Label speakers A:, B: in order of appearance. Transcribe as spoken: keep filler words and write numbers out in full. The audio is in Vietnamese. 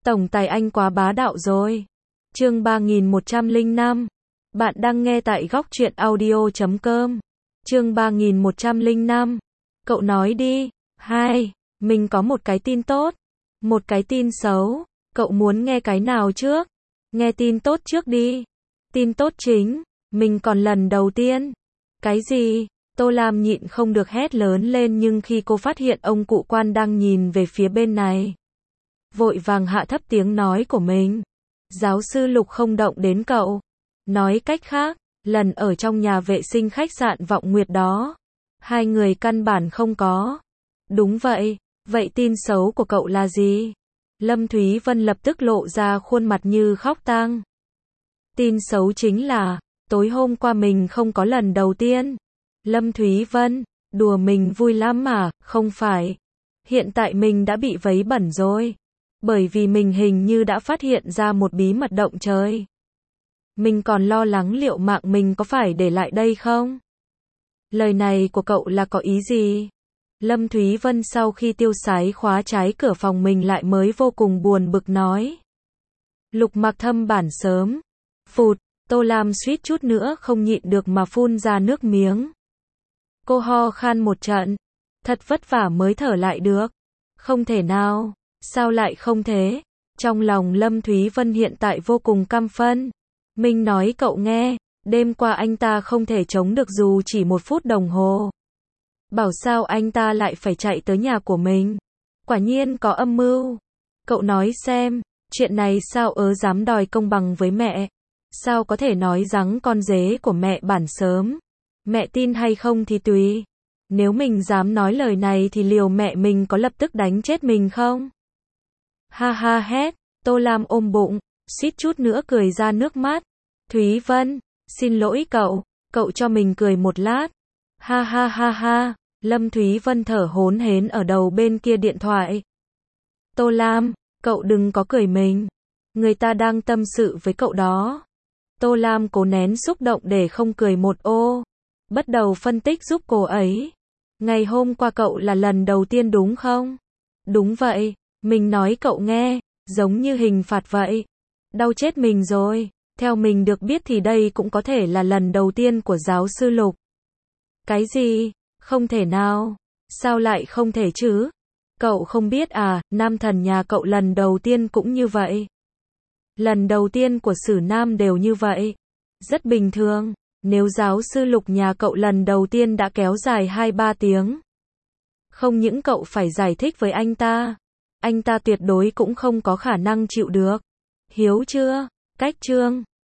A: Tổng tài anh quá bá đạo rồi. Chương ba nghìn một trăm lẻ năm. Bạn đang nghe tại góc truyện audio chấm com. Chương ba nghìn một trăm lẻ năm. Cậu nói đi. Hai. Mình có một cái tin tốt. Một cái tin xấu. Cậu muốn nghe cái nào trước? Nghe tin tốt trước đi. Tin tốt chính. Mình còn lần đầu tiên. Cái gì? Tô Lam nhịn không được hét lớn lên, nhưng khi cô phát hiện ông cụ quan đang nhìn về phía bên này, vội vàng hạ thấp tiếng nói của mình. Giáo sư Lục không động đến cậu. Nói cách khác, lần ở trong nhà vệ sinh khách sạn Vọng Nguyệt đó, hai người căn bản không có. Đúng vậy. Vậy tin xấu của cậu là gì? Lâm Thúy Vân lập tức lộ ra khuôn mặt như khóc tang. Tin xấu chính là, tối hôm qua mình không có lần đầu tiên. Lâm Thúy Vân, đùa mình vui lắm mà, không phải. Hiện tại mình đã bị vấy bẩn rồi. Bởi vì mình hình như đã phát hiện ra một bí mật động trời. Mình còn lo lắng liệu mạng mình có phải để lại đây không? Lời này của cậu là có ý gì? Lâm Thúy Vân sau khi tiêu sái khóa trái cửa phòng mình lại mới vô cùng buồn bực nói. Lục Mặc Thâm bản sớm. Phụt, Tô Lam suýt chút nữa không nhịn được mà phun ra nước miếng. Cô ho khan một trận. Thật vất vả mới thở lại được. Không thể nào. Sao lại không thế? Trong lòng Lâm Thúy Vân hiện tại vô cùng căm phẫn. Mình nói cậu nghe, đêm qua anh ta không thể chống được dù chỉ một phút đồng hồ. Bảo sao anh ta lại phải chạy tới nhà của mình. Quả nhiên có âm mưu. Cậu nói xem, chuyện này sao ớ dám đòi công bằng với mẹ? Sao có thể nói rằng con dế của mẹ bản sớm? Mẹ tin hay không thì tùy. Nếu mình dám nói lời này thì liều mẹ mình có lập tức đánh chết mình không? Ha ha hét, Tô Lam ôm bụng, suýt chút nữa cười ra nước mắt. Thúy Vân, xin lỗi cậu, cậu cho mình cười một lát. Ha ha ha ha, Lâm Thúy Vân thở hổn hển ở đầu bên kia điện thoại. Tô Lam, cậu đừng có cười mình. Người ta đang tâm sự với cậu đó. Tô Lam cố nén xúc động để không cười một ô. Bắt đầu phân tích giúp cô ấy. Ngày hôm qua cậu là lần đầu tiên đúng không? Đúng vậy, mình nói cậu nghe, giống như hình phạt vậy. Đau chết mình rồi. Theo mình được biết thì đây cũng có thể là lần đầu tiên của giáo sư Lục. Cái gì? Không thể nào. Sao lại không thể chứ? Cậu không biết à, nam thần nhà cậu lần đầu tiên cũng như vậy. Lần đầu tiên của Sử Nam đều như vậy. Rất bình thường. Nếu giáo sư Lục nhà cậu lần đầu tiên đã kéo dài hai ba tiếng. Không những cậu phải giải thích với anh ta. Anh ta tuyệt đối cũng không có khả năng chịu được. Hiếu chưa? Cách chương.